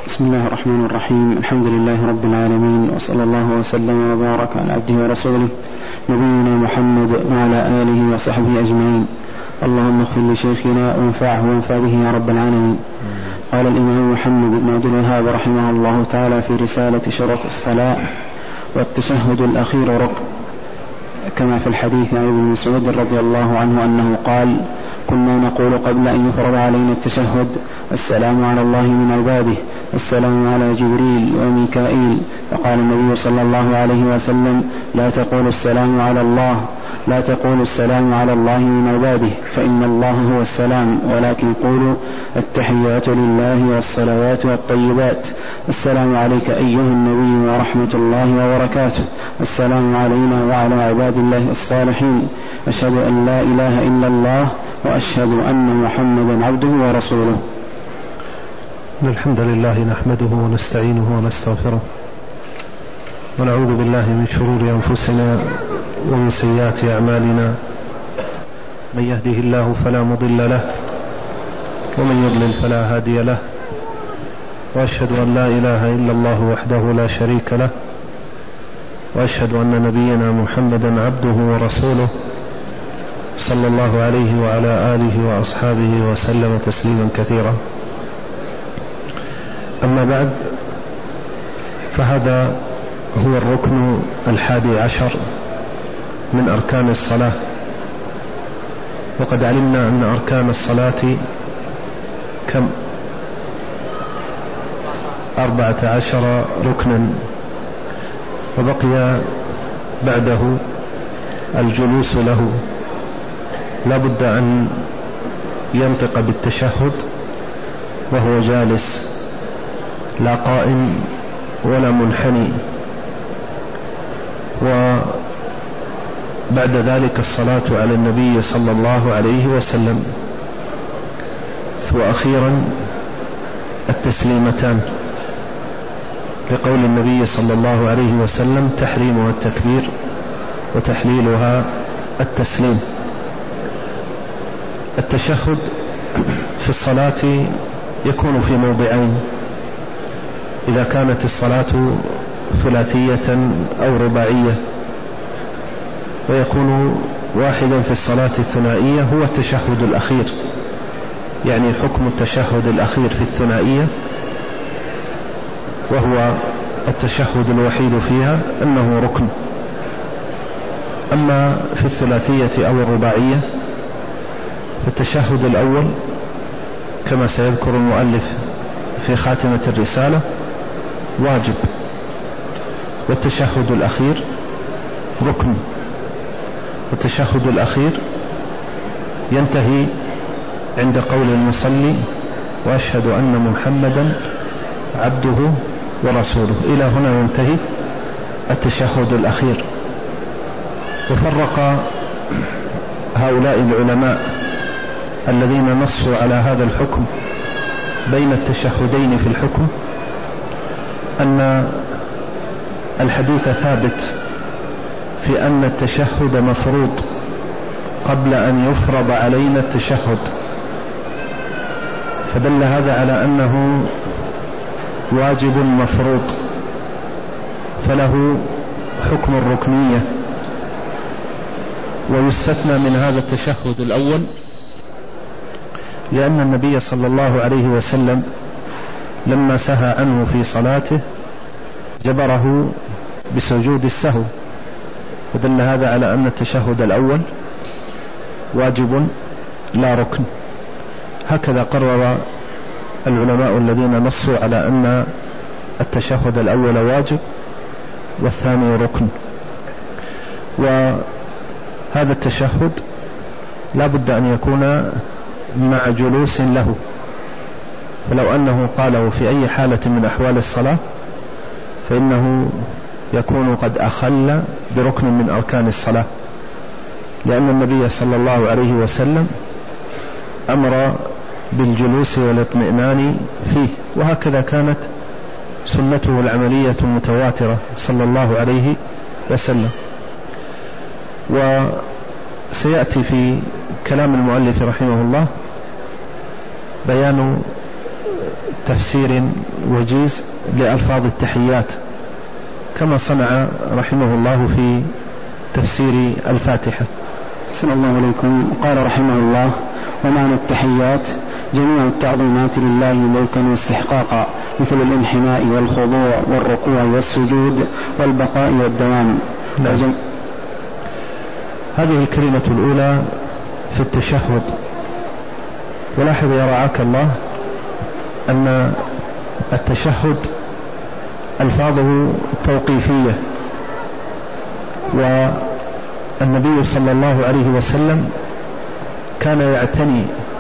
بسم الله الرحمن الرحيم. الحمد لله رب العالمين، وصلى الله وسلم وبارك على عبده ورسوله نبينا محمد وعلى آله وصحبه أجمعين. اللهم اغفر لشيخنا وانفعه وانفع به يا رب العالمين. قال الإمام محمد بن عبد الوهاب رحمه الله تعالى في رسالة شروط الصلاة: والتشهد الأخير ركن، كما في الحديث عن ابن مسعود رضي الله عنه أنه قال: كنا نقول قبل أن يفرض علينا التشهد: السلام على الله من عباده، السلام على جبريل وميكائيل. فقال النبي صلى الله عليه وسلم: لا تقولوا السلام على الله من عباده، فإن الله هو السلام، ولكن قولوا: التحيات لله والصلوات والطيبات، السلام عليك أيها النبي ورحمة الله وبركاته، السلام علينا وعلى عباد الله الصالحين، أشهد أن لا إله إلا الله وأشهد أن محمدا عبده ورسوله. الحمد لله نحمده ونستعينه ونستغفره، ونعوذ بالله من شرور أنفسنا ومن سيئات أعمالنا. من يهده الله فلا مضل له، ومن يضلل فلا هادي له، وأشهد أن لا إله إلا الله وحده لا شريك له، وأشهد أن نبينا محمدا عبده ورسوله صلى الله عليه وعلى آله وأصحابه وسلم تسليما كثيرا. أما بعد، فهذا هو الركن 11 من أركان الصلاة. وقد علمنا أن أركان الصلاة كم؟ 14 ركنا، وبقي بعده الجلوس له. لا بد أن ينطق بالتشهد وهو جالس، لا قائم ولا منحني. وبعد ذلك الصلاة على النبي صلى الله عليه وسلم. وأخيرا التسليمتان، لقول النبي صلى الله عليه وسلم: تحريمها التكبير وتحليلها التسليم. التشهد في الصلاة يكون في موضعين: إذا كانت الصلاة ثلاثية أو رباعية، ويكون واحدا في الصلاة الثنائية هو التشهد الأخير، يعني حكم التشهد الأخير في الثنائية، وهو التشهد الوحيد فيها أنه ركن. أما في الثلاثية أو الرباعية فالتشهد الأول كما سيذكر المؤلف في خاتمة الرسالة واجب، والتشهد الأخير ركن. والتشهد الأخير ينتهي عند قول المصلي: وأشهد أن محمدا عبده ورسوله. إلى هنا ينتهي التشهد الأخير. وفرق هؤلاء العلماء الذين نصوا على هذا الحكم بين التشهدين في الحكم، أن الحديث ثابت في أن التشهد مفروض قبل أن يفرض علينا التشهد، فدل هذا على أنه واجب مفروض، فله حكم الركنية. ويستثنى من هذا التشهد الأول لأن النبي صلى الله عليه وسلم لما سهى عنه في صلاته جبره بسجود السهو، فدل هذا على أن التشهد الأول واجب لا ركن. هكذا قرر العلماء الذين نصوا على أن التشهد الأول واجب والثاني ركن. وهذا التشهد لا بد أن يكون مع جلوس له، فلو أنه قاله في أي حالة من أحوال الصلاة فإنه يكون قد أخل بركن من أركان الصلاة، لأن النبي صلى الله عليه وسلم أمر بالجلوس والاطمئنان فيه، وهكذا كانت سنته العملية المتواترة صلى الله عليه وسلم. وسيأتي في كلام المؤلف رحمه الله بيان تفسير وجيز لألفاظ التحيات كما صنع رحمه الله في تفسير الفاتحة. أحسن الله إليكم. قال رحمه الله: ومعنى التحيات جميع التعظيمات لله ملكا واستحقاقا، مثل الانحناء والخضوع والركوع والسجود والبقاء والدوام. هذه الكلمة الأولى في التشهد. ولاحظ يا رعاك الله أن التشهد ألفاظه توقيفية، والنبي صلى الله عليه وسلم كان يعتني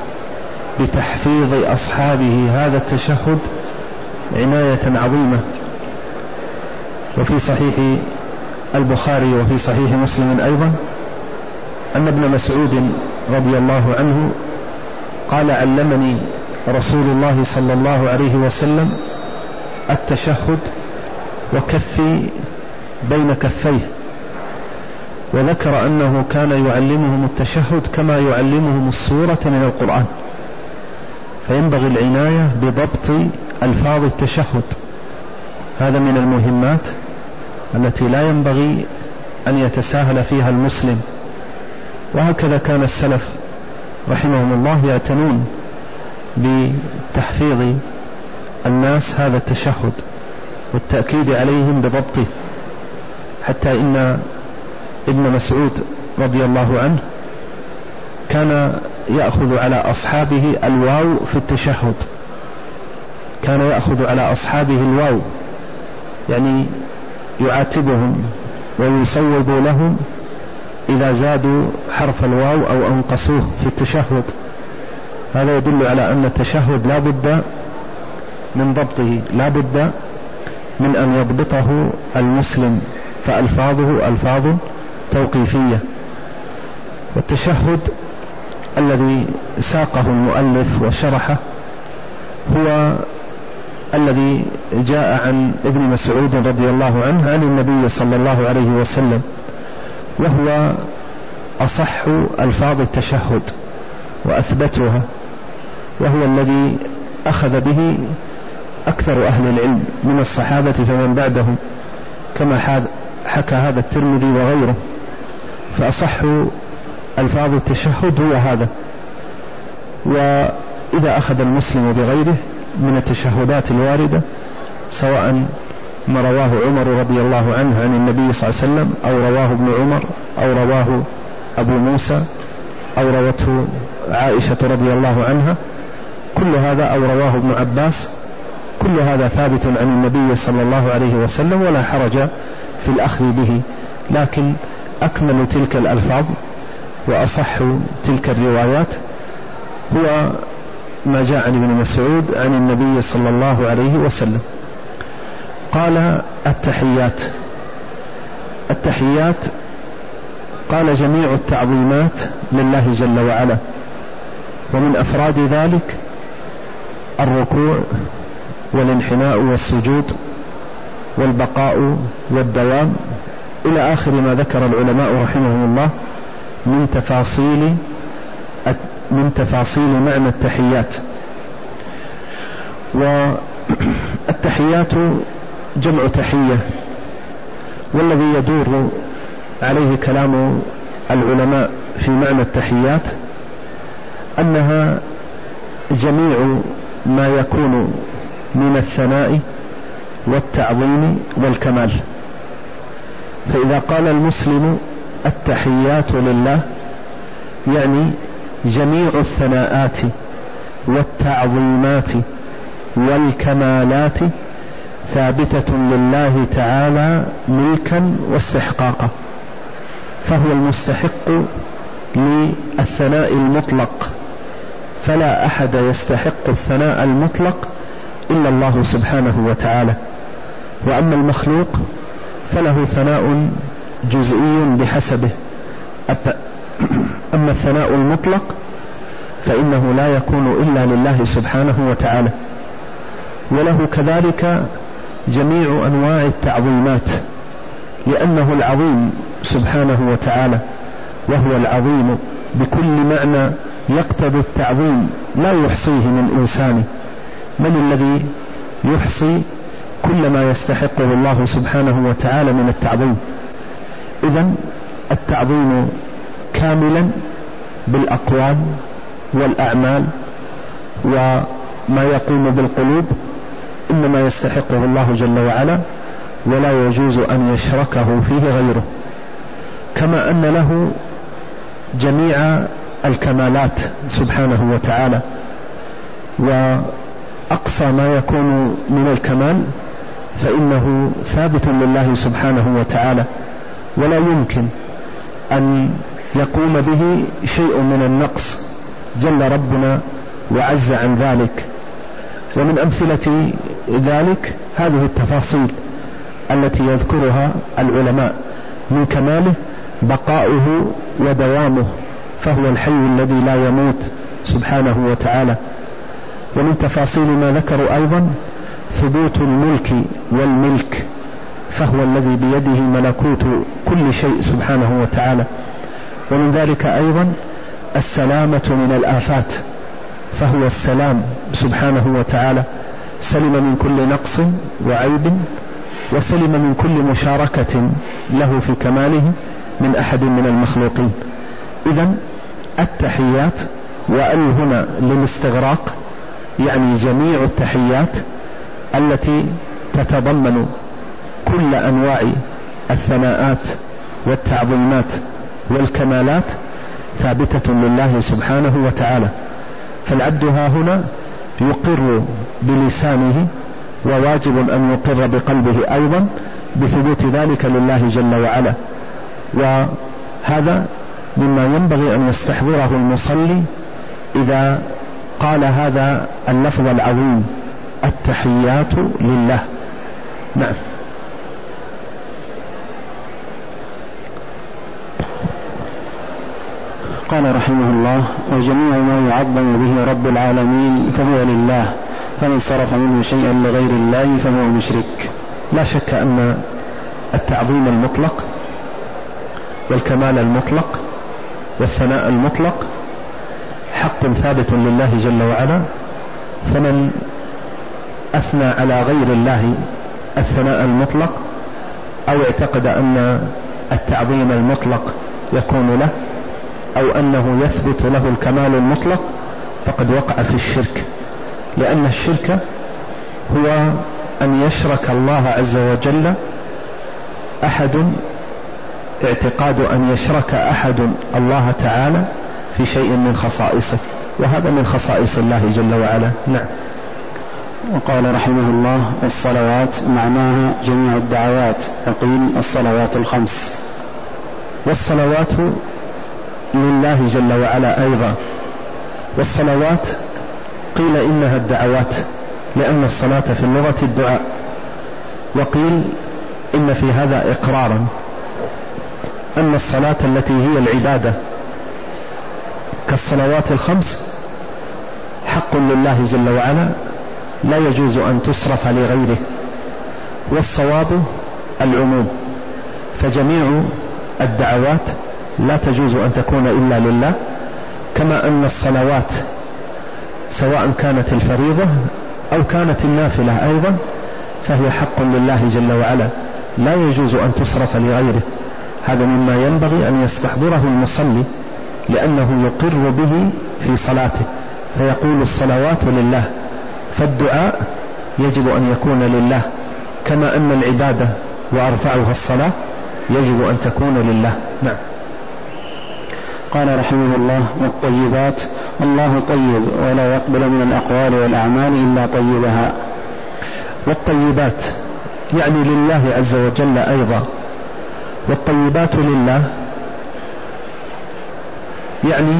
بتحفيظ أصحابه هذا التشهد عناية عظيمة. وفي صحيح البخاري وفي صحيح مسلم أيضا أن ابن مسعود رضي الله عنه قال: علمني رسول الله صلى الله عليه وسلم التشهد وكفي بين كفيه، وذكر أنه كان يعلمهم التشهد كما يعلمهم السورة من القرآن، فينبغي العناية بضبط ألفاظ التشهد. هذا من المهمات التي لا ينبغي أن يتساهل فيها المسلم. وهكذا كان السلف رحمهم الله يعتنون بتحفيظ الناس هذا التشهد والتأكيد عليهم بضبطه، حتى إن ابن مسعود رضي الله عنه كان يأخذ على أصحابه الواو في التشهد، كان يأخذ على أصحابه الواو، يعني يعاتبهم ويصوب لهم إذا زادوا حرف الواو أو أنقصوه في التشهد. هذا يدل على أن التشهد لا بد من ضبطه، لا بد من أن يضبطه المسلم، فألفاظه ألفاظ توقيفية. والتشهد الذي ساقه المؤلف وشرحه هو الذي جاء عن ابن مسعود رضي الله عنه عن النبي صلى الله عليه وسلم، وهو أصح ألفاظ التشهد وأثبتها، وهو الذي أخذ به أكثر أهل العلم من الصحابة فمن بعدهم، كما حكى هذا الترمذي وغيره. فأصح ألفاظ التشهد هو هذا. وإذا أخذ المسلم بغيره من التشهدات الواردة، سواء ما رواه عمر رضي الله عنه عن النبي صلى الله عليه وسلم، أو رواه ابن عمر، أو رواه أبو موسى، أو روته عائشة رضي الله عنها، كل هذا، أو رواه ابن عباس، كل هذا ثابت عن النبي صلى الله عليه وسلم ولا حرج في الأخذ به. لكن أكمل تلك الألفاظ وأصح تلك الروايات هو ما جاء عن ابن مسعود عن النبي صلى الله عليه وسلم. قال: التحيات. التحيات قال: جميع التعظيمات لله جل وعلا، ومن أفراد ذلك الركوع والانحناء والسجود والبقاء والدوام، إلى آخر ما ذكر العلماء رحمهم الله من تفاصيل معنى التحيات. والتحيات جمع تحية، والذي يدور عليه كلام العلماء في معنى التحيات أنها جميع ما يكون من الثناء والتعظيم والكمال. فإذا قال المسلم التحيات لله، يعني جميع الثناءات والتعظيمات والكمالات ثابتة لله تعالى ملكا واستحقاقا، فهو المستحق للثناء المطلق، فلا أحد يستحق الثناء المطلق إلا الله سبحانه وتعالى. وأما المخلوق فله ثناء جزئي بحسبه، أما الثناء المطلق فإنه لا يكون إلا لله سبحانه وتعالى. وله كذلك جميع أنواع التعظيمات، لأنه العظيم سبحانه وتعالى، وهو العظيم بكل معنى يقتضي التعظيم لا يحصيه من إنسان، من الذي يحصي كل ما يستحقه الله سبحانه وتعالى من التعظيم؟ إذن التعظيم كاملا بالأقوال والأعمال وما يقوم بالقلوب إنما يستحقه الله جل وعلا، ولا يجوز أن يشركه فيه غيره، كما أن له جميع الكمالات سبحانه وتعالى، وأقصى ما يكون من الكمال فإنه ثابت لله سبحانه وتعالى، ولا يمكن أن يقوم به شيء من النقص جل ربنا وعز عن ذلك. ومن أمثلة ذلك هذه التفاصيل التي يذكرها العلماء من كماله بقاؤه ودوامه، فهو الحي الذي لا يموت سبحانه وتعالى. ومن تفاصيل ما ذكروا أيضا ثبوت الملك والملك، فهو الذي بيده ملكوت كل شيء سبحانه وتعالى. ومن ذلك أيضا السلامة من الآفات، فهو السلام سبحانه وتعالى، سلم من كل نقص وعيب، وسلم من كل مشاركة له في كماله من أحد من المخلوقين. إذن التحيات، وأل هنا للاستغراق، يعني جميع التحيات التي تتضمن كل أنواع الثناءات والتعظيمات والكمالات ثابتة لله سبحانه وتعالى. فالعبد ها هنا يقر بلسانه، وواجب أن يقر بقلبه أيضا بثبوت ذلك لله جل وعلا. وهذا مما ينبغي أن يستحضره المصلي إذا قال هذا اللفظ العظيم: التحيات لله. نعم. قال رحمه الله: وجميع ما يعظم به رب العالمين فهو لله، فمن صرف منه شيئا لغير الله فهو مشرك. لا شك أن التعظيم المطلق والكمال المطلق والثناء المطلق حق ثابت لله جل وعلا، فمن أثنى على غير الله الثناء المطلق أو اعتقد أن التعظيم المطلق يكون له أو أنه يثبت له الكمال المطلق فقد وقع في الشرك، لأن الشرك هو أن يشرك الله عز وجل أحد، اعتقاد أن يشرك أحد الله تعالى في شيء من خصائصه، وهذا من خصائص الله جل وعلا. نعم. وقال رحمه الله: والصلوات معناها جميع الدعوات، وقيل الصلوات الخمس. والصلوات لله جل وعلا أيضا، والصلوات قيل إنها الدعوات، لأن الصلاة في اللغة الدعاء، وقيل إن في هذا إقرارا أن الصلاة التي هي العبادة كالصلوات الخمس حق لله جل وعلا، لا يجوز أن تصرف لغيره. والصواب العموم، فجميع الدعوات لا تجوز أن تكون إلا لله، كما أن الصلوات سواء كانت الفريضة أو كانت النافلة أيضا فهي حق لله جل وعلا، لا يجوز أن تصرف لغيره. هذا مما ينبغي أن يستحضره المصلي، لأنه يقر به في صلاته، فيقول الصلوات لله، فالدعاء يجب أن يكون لله، كما أن العبادة وأرفعها الصلاة يجب أن تكون لله. نعم. قال رحمه الله: والطيبات، الله طيب ولا يقبل من الأقوال والأعمال إلا طيبها. والطيبات يعني لله عز وجل أيضا، والطيبات لله يعني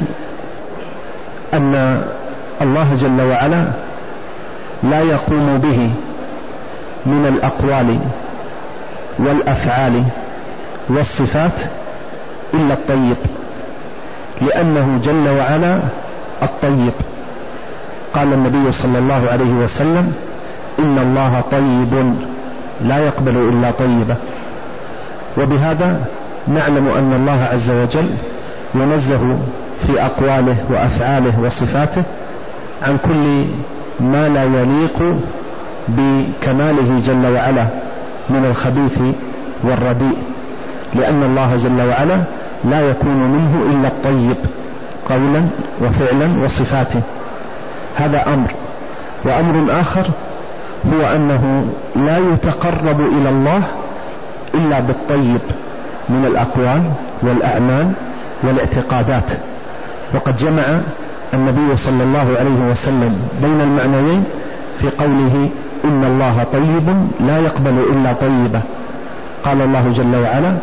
أن الله جل وعلا لا يقوم به من الأقوال والأفعال والصفات إلا الطيب، لأنه جل وعلا الطيب. قال النبي صلى الله عليه وسلم: إن الله طيب لا يقبل إلا طيبا. وبهذا نعلم أن الله عز وجل ينزه في أقواله وأفعاله وصفاته عن كل ما لا يليق بكماله جل وعلا من الخبيث والرديء، لأن الله جل وعلا لا يكون منه إلا الطيب قولا وفعلا وصفاته. هذا أمر. وأمر آخر هو أنه لا يتقرب إلى الله إلا بالطيب من الأقوال والأعمال والاعتقادات. وقد جمع النبي صلى الله عليه وسلم بين المعنيين في قوله إن الله طيب لا يقبل إلا طيبا. قال الله جل وعلا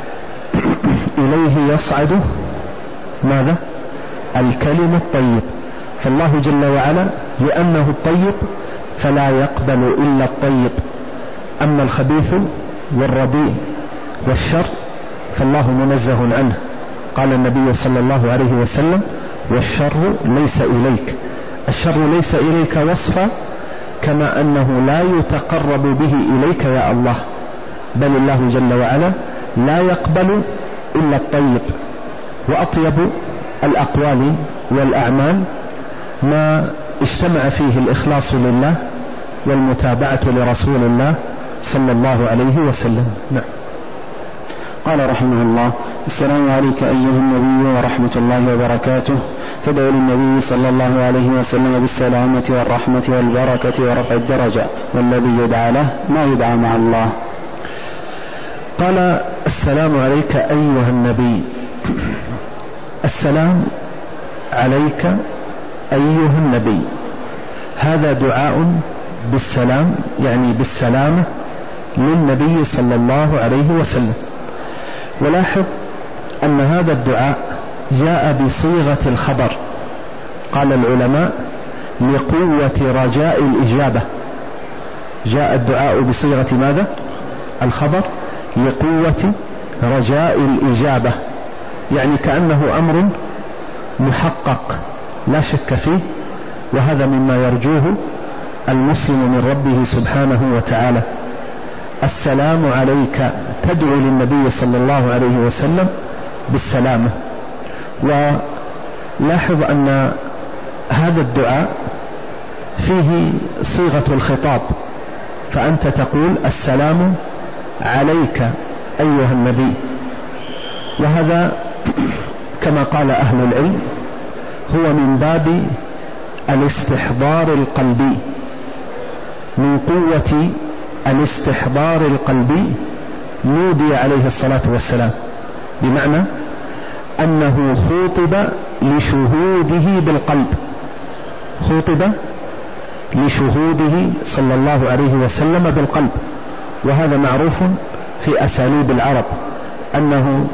إليه يصعد ماذا؟ الكلم الطيب. فالله جل وعلا لأنه الطيب فلا يقبل إلا الطيب. أما الخبيث والرديء والشر فالله منزه عنه. قال النبي صلى الله عليه وسلم والشر ليس إليك. الشر ليس إليك وصفا، كما أنه لا يتقرب به إليك يا الله، بل الله جل وعلا لا يقبل إلا الطيب. وأطيب الأقوال والأعمال ما اجتمع فيه الإخلاص لله والمتابعة لرسول الله صلى الله عليه وسلم. نعم. قال رحمه الله: السلام عليك أيها النبي ورحمة الله وبركاته. تدعو للنبي صلى الله عليه وسلم بالسلامة والرحمة والبركة ورفع الدرجة، والذي يدعى له ما يدعى مع الله. قال: السلام عليك أيها النبي. السلام عليك أيها النبي، هذا دعاء بالسلام، يعني بالسلامة للنبي صلى الله عليه وسلم. ولاحظ أن هذا الدعاء جاء بصيغة الخبر. قال العلماء لقوة رجاء الإجابة. جاء الدعاء بصيغة ماذا؟ الخبر، لقوة رجاء الإجابة، يعني كأنه أمر محقق لا شك فيه، وهذا مما يرجوه المسلم من ربه سبحانه وتعالى. السلام عليك، تدعو للنبي صلى الله عليه وسلم بالسلامة. ولاحظ أن هذا الدعاء فيه صيغة الخطاب، فأنت تقول السلام عليك أيها النبي. وهذا كما قال أهل العلم هو من باب الاستحضار القلبي، من قوة الاستحضار القلبي نودي عليه الصلاة والسلام، بمعنى أنه خوطب لشهوده بالقلب، خوطب لشهوده صلى الله عليه وسلم بالقلب. وهذا معروف في أساليب العرب، أنه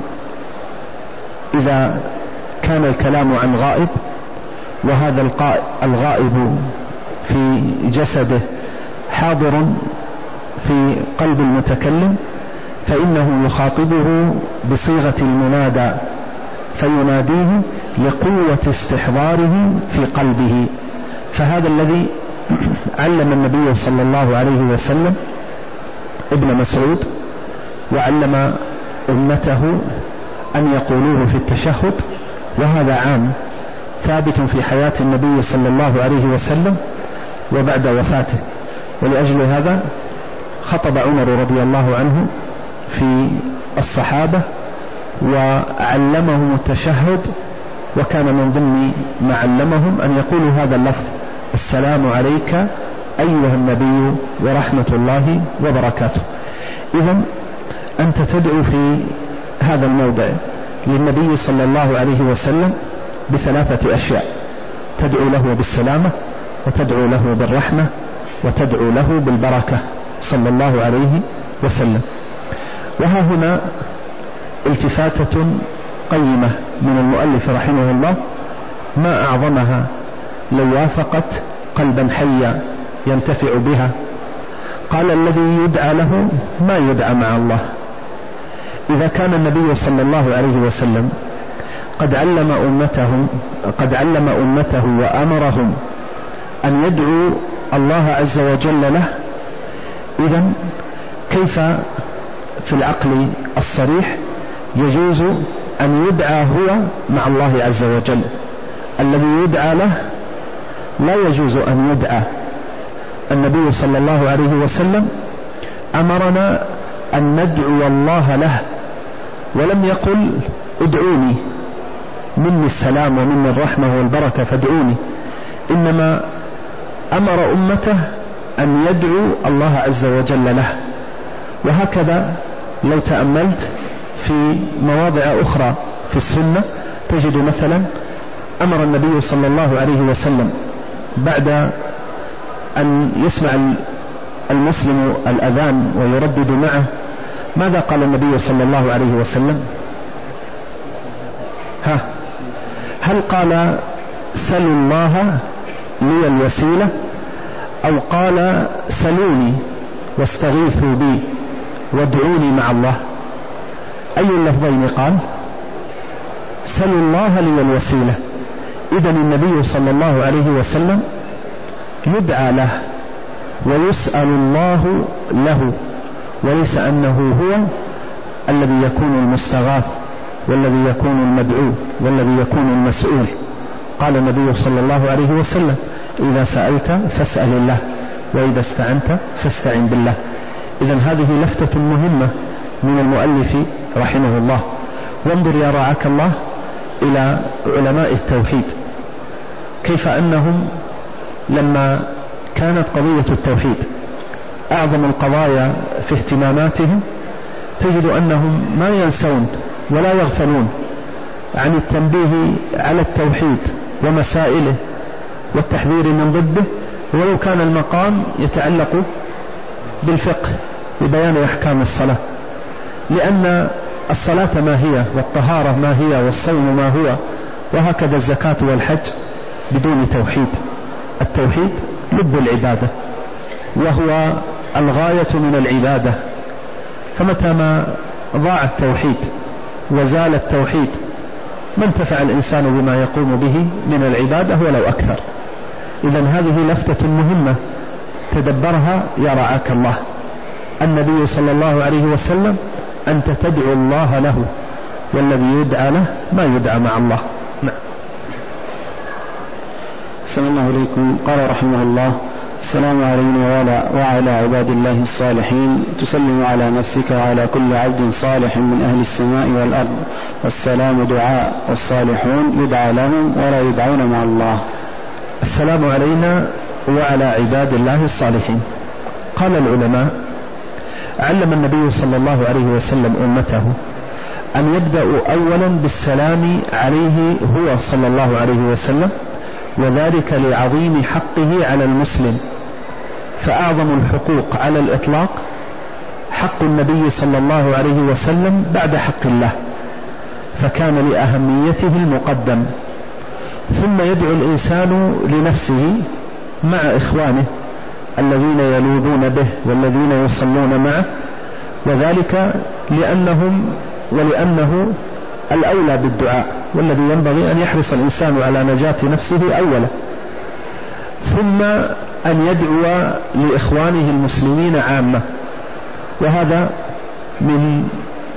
إذا كان الكلام عن غائب وهذا الغائب في جسده حاضر في قلب المتكلم، فإنه يخاطبه بصيغة المنادى، فيناديه لقوة استحضاره في قلبه. فهذا الذي علم النبي صلى الله عليه وسلم ابن مسعود، وعلم أمته أن يقولوه في التشهد، وهذا عام ثابت في حياة النبي صلى الله عليه وسلم وبعد وفاته. ولأجل هذا خطب عمر رضي الله عنه في الصحابة وعلمهم التشهد، وكان من ضمن ما علمهم أن يقولوا هذا اللفظ: السلام عليك أيها النبي ورحمة الله وبركاته. إذن أنت تدعو في هذا الموضع للنبي صلى الله عليه وسلم بثلاثة أشياء: تدعو له بالسلامة، وتدعو له بالرحمة، وتدعو له بالبركة صلى الله عليه وسلم. وها هنا التفاتة قيمة من المؤلف رحمه الله ما أعظمها لو وافقت قلبا حيا ينتفع بها. قال: الذي يدعى له ما يدعى مع الله. إذا كان النبي صلى الله عليه وسلم قد علم أمته وأمرهم أن يدعوا الله عز وجل له، إذن كيف في العقل الصريح يجوز أن يدعى هو مع الله عز وجل؟ الذي يدعى له لا يجوز أن يدعى. النبي صلى الله عليه وسلم أمرنا أن ندعو الله له، ولم يقل ادعوني مني السلام ومني الرحمة والبركة فادعوني، إنما أمر أمته أن يدعو الله عز وجل له. وهكذا لو تأملت في مواضع أخرى في السنة تجد مثلا أمر النبي صلى الله عليه وسلم بعد أن يسمع المسلم الأذان ويردد معه، ماذا قال النبي صلى الله عليه وسلم؟ هل قال سلوا الله لي الوسيلة، أو قال سلوني واستغيثوا بي وادعوني مع الله؟ أي اللفظين قال؟ سلوا الله لي الوسيلة. إذن النبي صلى الله عليه وسلم يدعى له ويسأل الله له، وليس أنه هو الذي يكون المستغاث والذي يكون المدعو والذي يكون المسؤول. قال النبي صلى الله عليه وسلم إذا سألت فاسأل الله وإذا استعنت فاستعن بالله. إذن هذه لفتة مهمة من المؤلف رحمه الله. وانظر يا رعاك الله إلى علماء التوحيد كيف أنهم لما كانت قضية التوحيد أعظم القضايا في اهتماماتهم تجد أنهم ما ينسون ولا يغفلون عن التنبيه على التوحيد ومسائله والتحذير من ضده، ولو كان المقام يتعلق بالفقه ببيان أحكام الصلاة، لأن الصلاة ما هي، والطهارة ما هي، والصوم ما هو، وهكذا الزكاة والحج بدون توحيد. التوحيد لب العبادة وهو الغاية من العبادة، فمتى ما ضاع التوحيد وزال التوحيد ما انتفع الإنسان بما يقوم به من العبادة ولو أكثر. إذن هذه لفتة مهمة تدبرها يا رعاك الله. النبي صلى الله عليه وسلم أنت تدعو الله له، والذي يدعى له ما يدعى مع الله. نعم. السلام الله عليكم. قال رحمه الله: السلام علينا وعلى عباد الله الصالحين، تسلم على نفسك وعلى كل عبد صالح من أهل السماء والأرض، والسلام دعاء، والصالحون يدعى لهم ولا يدعون مع الله. السلام علينا وعلى عباد الله الصالحين. قال العلماء: علم النبي صلى الله عليه وسلم أمته أن يبدأوا أولا بالسلام عليه هو صلى الله عليه وسلم، وذلك لعظيم حقه على المسلم. فأعظم الحقوق على الإطلاق حق النبي صلى الله عليه وسلم بعد حق الله، فكان لأهميته المقدم. ثم يدعو الإنسان لنفسه مع إخوانه الذين يلوذون به والذين يصلون معه، وذلك ولأنه الأولى بالدعاء، والذي ينبغي أن يحرص الإنسان على نجاة نفسه أولا، ثم أن يدعو لإخوانه المسلمين عامة. وهذا من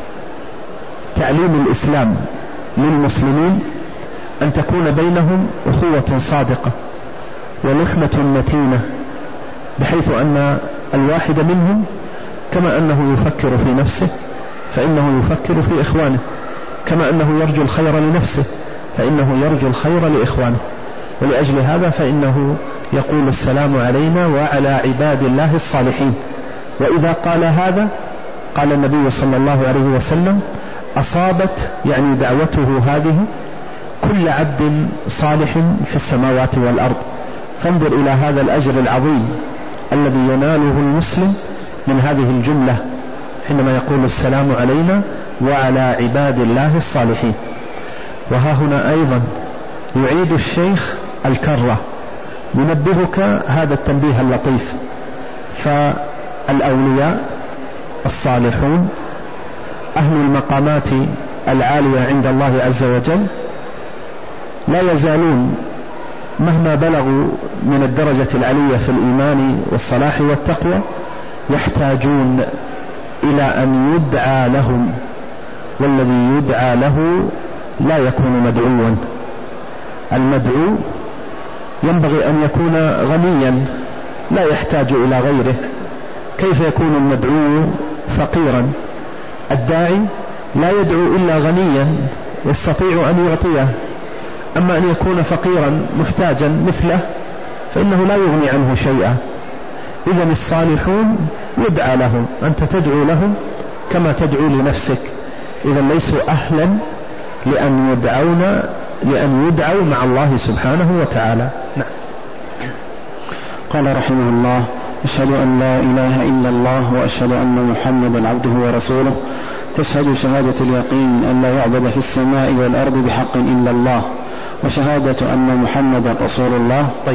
تعليم الإسلام للمسلمين أن تكون بينهم أخوة صادقة ولحمة متينة، بحيث أن الواحد منهم كما أنه يفكر في نفسه فإنه يفكر في إخوانه، كما أنه يرجو الخير لنفسه فإنه يرجو الخير لإخوانه. ولأجل هذا فإنه يقول: السلام علينا وعلى عباد الله الصالحين. وإذا قال هذا قال النبي صلى الله عليه وسلم: أصابت يعني دعوته هذه كل عبد صالح في السماوات والأرض. فانظر إلى هذا الأجر العظيم الذي يناله المسلم من هذه الجملة حينما يقول: السلام علينا وعلى عباد الله الصالحين. وها هنا أيضا يعيد الشيخ الكرة، ينبهك هذا التنبيه اللطيف. فالأولياء الصالحون أهل المقامات العالية عند الله عز وجل لا يزالون مهما بلغوا من الدرجة العلية في الإيمان والصلاح والتقوى يحتاجون إلى أن يدعى لهم، والذي يدعى له لا يكون مدعوا. المدعو ينبغي أن يكون غنيا لا يحتاج إلى غيره. كيف يكون المدعو فقيرا؟ الداعي لا يدعو إلا غنيا يستطيع أن يعطيه، أما أن يكون فقيرا محتاجا مثله فإنه لا يغني عنه شيئا. إذن الصالحون يدعى لهم، أنت تدعو لهم كما تدعو لنفسك، إذن ليسوا أهلا لأن يدعوا مع الله سبحانه وتعالى. نعم. قال رحمه الله: أشهد أن لا إله إلا الله وأشهد أن محمدا عبده ورسوله. تشهد شهادة اليقين أن لا يعبد في السماء والأرض بحق إلا الله، وشهادة أن محمدا رسول الله. طيب،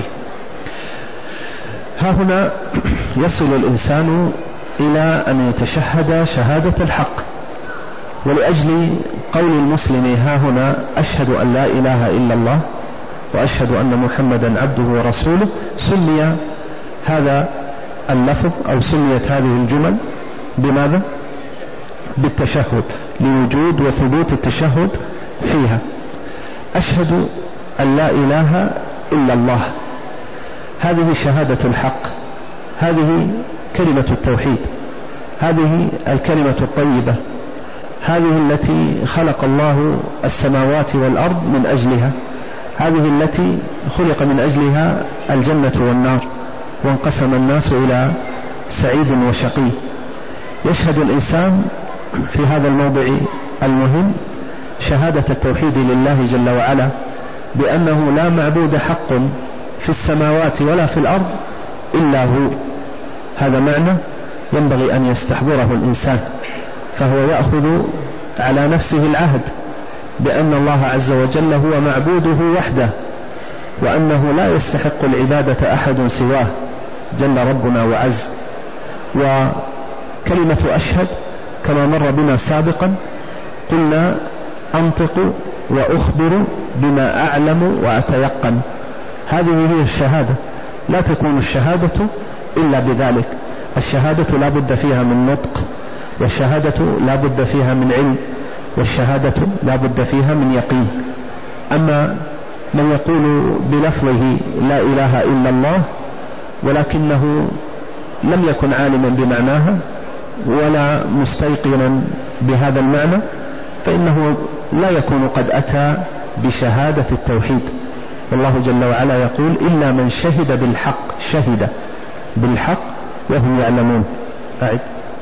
ها هنا يصل الإنسان إلى أن يتشهد شهادة الحق، ولأجل قول المسلم ها هنا أشهد أن لا إله إلا الله وأشهد أن محمدا عبده ورسوله سمي هذا اللفظ أو سميت هذه الجمل بماذا؟ بالتشهد، لوجود وثبوت التشهد فيها. أشهد أن لا إله إلا الله، هذه شهادة الحق، هذه كلمة التوحيد، هذه الكلمة الطيبة، هذه التي خلق الله السماوات والأرض من أجلها، هذه التي خلق من أجلها الجنة والنار، وانقسم الناس إلى سعيد وشقي. يشهد الإنسان في هذا الموضع المهم شهادة التوحيد لله جل وعلا بأنه لا معبود حق في السماوات ولا في الأرض إلا هو. هذا معنى ينبغي أن يستحضره الإنسان، فهو يأخذ على نفسه العهد بأن الله عز وجل هو معبوده وحده، وأنه لا يستحق العبادة أحد سواه جل ربنا وعز. وكلمة أشهد كما مر بنا سابقا قلنا أنطق وأخبر بما أعلم وأتيقن، هذه هي الشهادة. لا تكون الشهادة إلا بذلك. الشهادة لا بد فيها من نطق، والشهادة لا بد فيها من علم، والشهادة لا بد فيها من يقين. أما من يقول بلفظه لا إله إلا الله ولكنه لم يكن عالما بمعناها ولا مستيقنا بهذا المعنى فإنه لا يكون قد أتى بشهادة التوحيد. والله جل وعلا يقول إلا من شهد بالحق، شهد بالحق وهم يعلمون. أعد.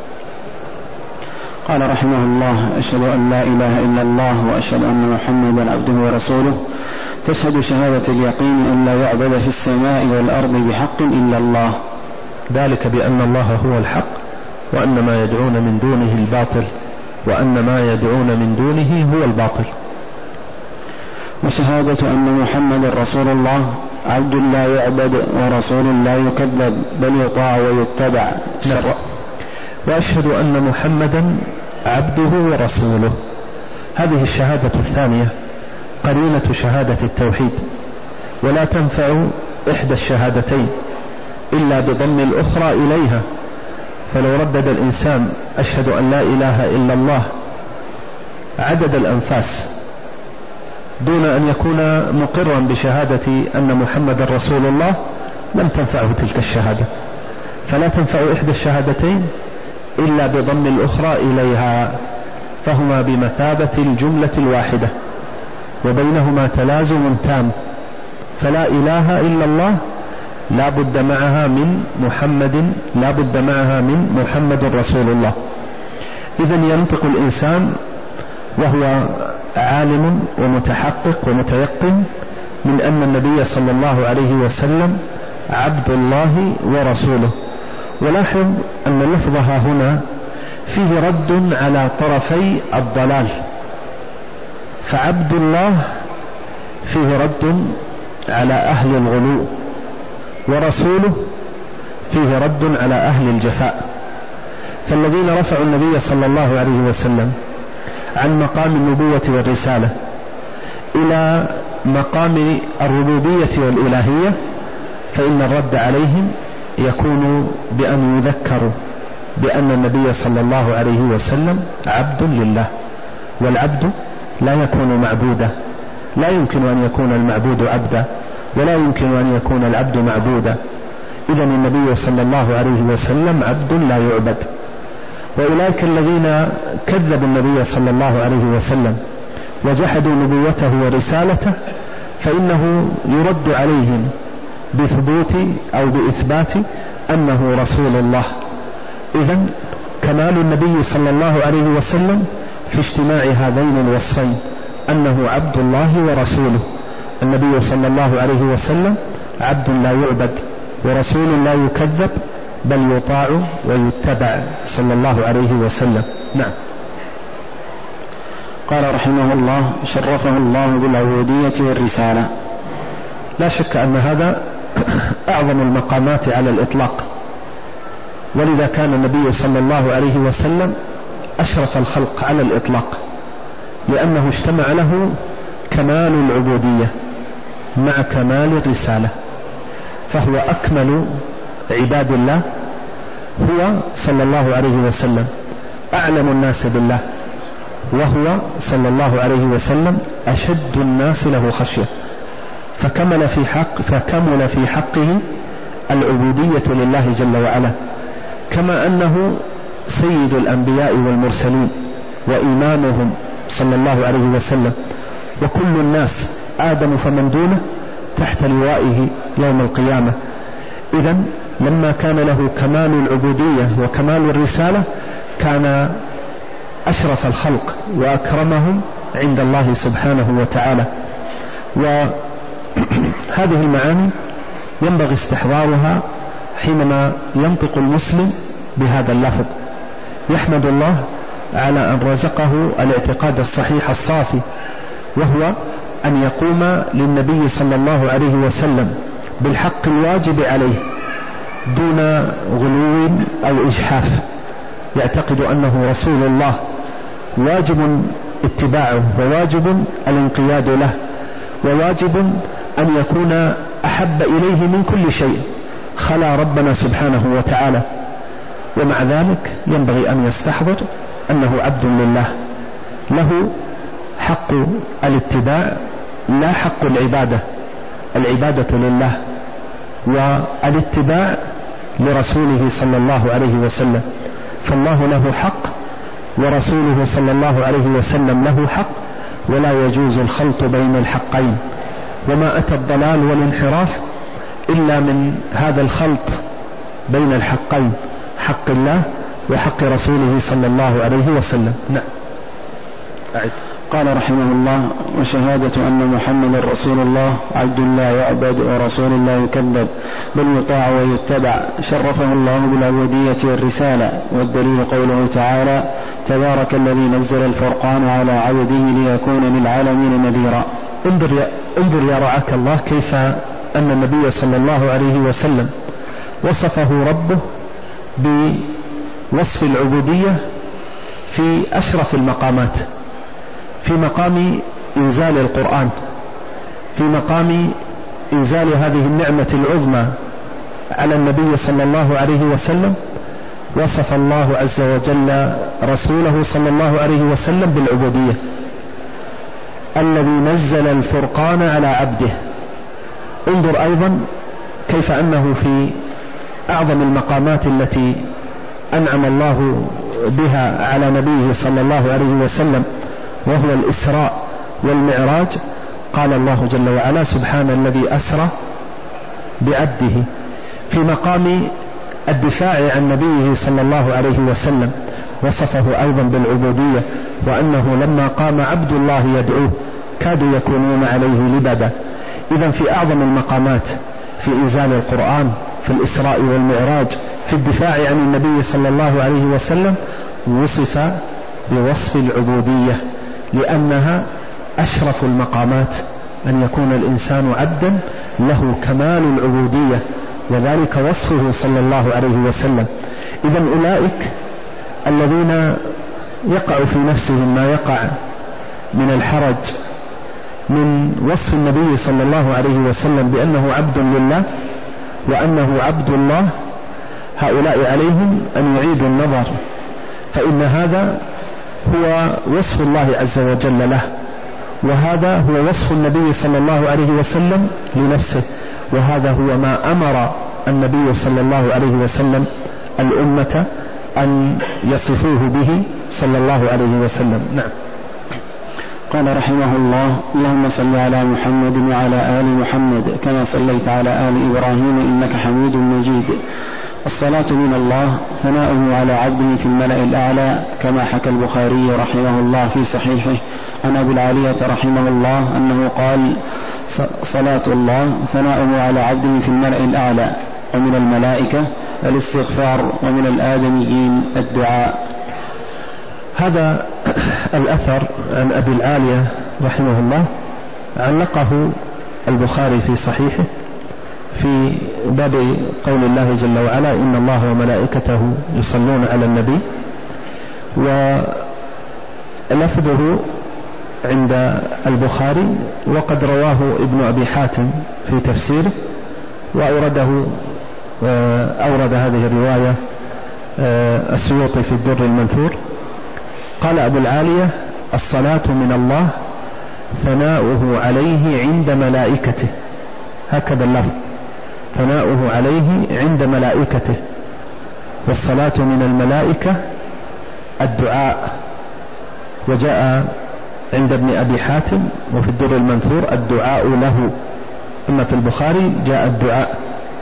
قال رحمه الله: أشهد أن لا إله إلا الله وأشهد أن محمدا عبده ورسوله. تشهد شهادة اليقين أن لا يعبد في السماء والأرض بحق إلا الله، ذلك بأن الله هو الحق وأن ما يدعون من دونه الباطل، وأن ما يدعون من دونه هو الباطل. وشهادة أن محمدا رسول الله عبد لا يعبد ورسول لا يكذب بل يطاع ويتبع. وأشهد أن محمدا عبده ورسوله، هذه الشهادة الثانية قرينة شهادة التوحيد، ولا تنفع إحدى الشهادتين إلا بضم الأخرى إليها. فلو ردد الإنسان أشهد أن لا إله إلا الله عدد الأنفاس دون أن يكون مقرا بشهادة أن محمد رسول الله لم تنفعه تلك الشهادة. فلا تنفع إحدى الشهادتين إلا بضم الأخرى إليها، فهما بمثابة الجملة الواحدة وبينهما تلازم تام. فلا إله إلا الله لا بد معها من محمد، لا بد معها من محمد رسول الله. إذن ينطق الإنسان وهو عالم ومتحقق ومتيقن من أن النبي صلى الله عليه وسلم عبد الله ورسوله. ولاحظ أن لفظها هنا فيه رد على طرفي الضلال، فعبد الله فيه رد على أهل الغلو، ورسوله فيه رد على أهل الجفاء. فالذين رفعوا النبي صلى الله عليه وسلم عن مقام النبوة والرسالة إلى مقام الربوبية والإلهية فإن الرد عليهم يكون بأن يذكروا بأن النبي صلى الله عليه وسلم عبد لله، والعبد لا يكون معبودا، لا يمكن أن يكون المعبود عبدا، ولا يمكن أن يكون العبد معبودا. إذن النبي صلى الله عليه وسلم عبد لا يعبد. وأولئك الذين كذبوا النبي صلى الله عليه وسلم وجحدوا نبوته ورسالته فإنه يرد عليهم بثبوت أو بإثبات أنه رسول الله. إذن كمال النبي صلى الله عليه وسلم في اجتماع هذين الوصفين، أنه عبد الله ورسوله. النبي صلى الله عليه وسلم عبد لا يعبد ورسول لا يكذب بل يطاع ويتبع صلى الله عليه وسلم. نعم. قال رحمه الله: شرفه الله بالعبودية والرسالة. لا شك أن هذا أعظم المقامات على الإطلاق، ولذا كان النبي صلى الله عليه وسلم أشرف الخلق على الإطلاق، لأنه اجتمع له كمال العبودية مع كمال الرسالة، فهو أكمل عباد الله. هو صلى الله عليه وسلم أعلم الناس بالله، وهو صلى الله عليه وسلم أشد الناس له خشية، فكمل في حقه العبودية لله جل وعلا، كما أنه سيد الأنبياء والمرسلين وإمامهم صلى الله عليه وسلم، وكل الناس آدم فمن دونه تحت لوائه يوم القيامة. إذن لما كان له كمال العبودية وكمال الرسالة كان أشرف الخلق وأكرمهم عند الله سبحانه وتعالى. وهذه المعاني ينبغي استحضارها حينما ينطق المسلم بهذا اللفظ، يحمد الله على أن رزقه الاعتقاد الصحيح الصافي، وهو أن يقوم للنبي صلى الله عليه وسلم بالحق الواجب عليه دون غلو أو إجحاف، يعتقد أنه رسول الله واجب اتباعه وواجب الانقياد له، وواجب أن يكون أحب إليه من كل شيء خلا ربنا سبحانه وتعالى. ومع ذلك ينبغي أن يستحضر أنه عبد لله، له حق الاتباع لا حق العبادة. العبادة لله والاتباع لرسوله صلى الله عليه وسلم، فالله له حق ورسوله صلى الله عليه وسلم له حق، ولا يجوز الخلط بين الحقين. وما أتى الضلال والانحراف إلا من هذا الخلط بين الحقين، حق الله وحق رسوله صلى الله عليه وسلم. نعم. قال رحمه الله: وشهادة أن محمد رسول الله عبد لا يعبد ورسول لا يكذب بل يطاع ويتبع، شرفه الله بالعبودية والرسالة. والدليل قوله تعالى: تبارك الذي نزل الفرقان على عبده ليكون للعالمين نذيرا. انظر يا رعاك الله كيف أن النبي صلى الله عليه وسلم وصفه ربه بوصف العبودية في أشرف المقامات، في مقام إنزال القرآن، في مقام إنزال هذه النعمة العظمى على النبي صلى الله عليه وسلم. وصف الله عز وجل رسوله صلى الله عليه وسلم بالعبودية، الذي نزل الفرقان على عبده. انظر أيضا كيف أنه في أعظم المقامات التي أنعم الله بها على نبيه صلى الله عليه وسلم، وهو الإسراء والمعراج، قال الله جل وعلا: سبحان الذي أسرى بعبده. في مقام الدفاع عن نبيه صلى الله عليه وسلم وصفه أيضا بالعبودية، وأنه لما قام عبد الله يدعوه كادوا يكونون عليه لبدا. إذن في أعظم المقامات في إنزال القرآن، في الإسراء والمعراج، في الدفاع عن النبي صلى الله عليه وسلم، وصف بوصف العبودية، لأنها أشرف المقامات، أن يكون الإنسان عبدا له كمال العبودية، وذلك وصفه صلى الله عليه وسلم. إذن أولئك الذين يقع في نفسهم ما يقع من الحرج من وصف النبي صلى الله عليه وسلم بأنه عبد لله وأنه عبد الله، هؤلاء عليهم أن يعيدوا النظر، فإن هذا هو وصف الله عز وجل له، وهذا هو وصف النبي صلى الله عليه وسلم لنفسه، وهذا هو ما أمر النبي صلى الله عليه وسلم الأمة أن يصفوه به صلى الله عليه وسلم. نعم. قال رحمه الله: اللهم صل على محمد وعلى آل محمد كما صليت على آل إبراهيم إنك حميد مجيد. الصلاة من الله ثناؤه على عبده في الملأ الأعلى، كما حكى البخاري رحمه الله في صحيحه عن أبي العالية رحمه الله أنه قال: صلاة الله ثناؤه على عبده في الملأ الأعلى، ومن الملائكة الاستغفار، ومن الآدميين الدعاء. هذا الأثر عن أبي العالية رحمه الله علقه البخاري في صحيحه في باب قول الله جل وعلا: إن الله وملائكته يصلون على النبي، ولفظه عند البخاري، وقد رواه ابن أبي حاتم في تفسيره، أورد هذه الرواية السيوطي في الدر المنثور. قال أبو العالية: الصلاة من الله ثناؤه عليه عند ملائكته، هكذا اللفظ، ثناؤه عليه عند ملائكته، والصلاة من الملائكة الدعاء. وجاء عند ابن أبي حاتم وفي الدر المنثور الدعاء له، أما في البخاري جاء الدعاء.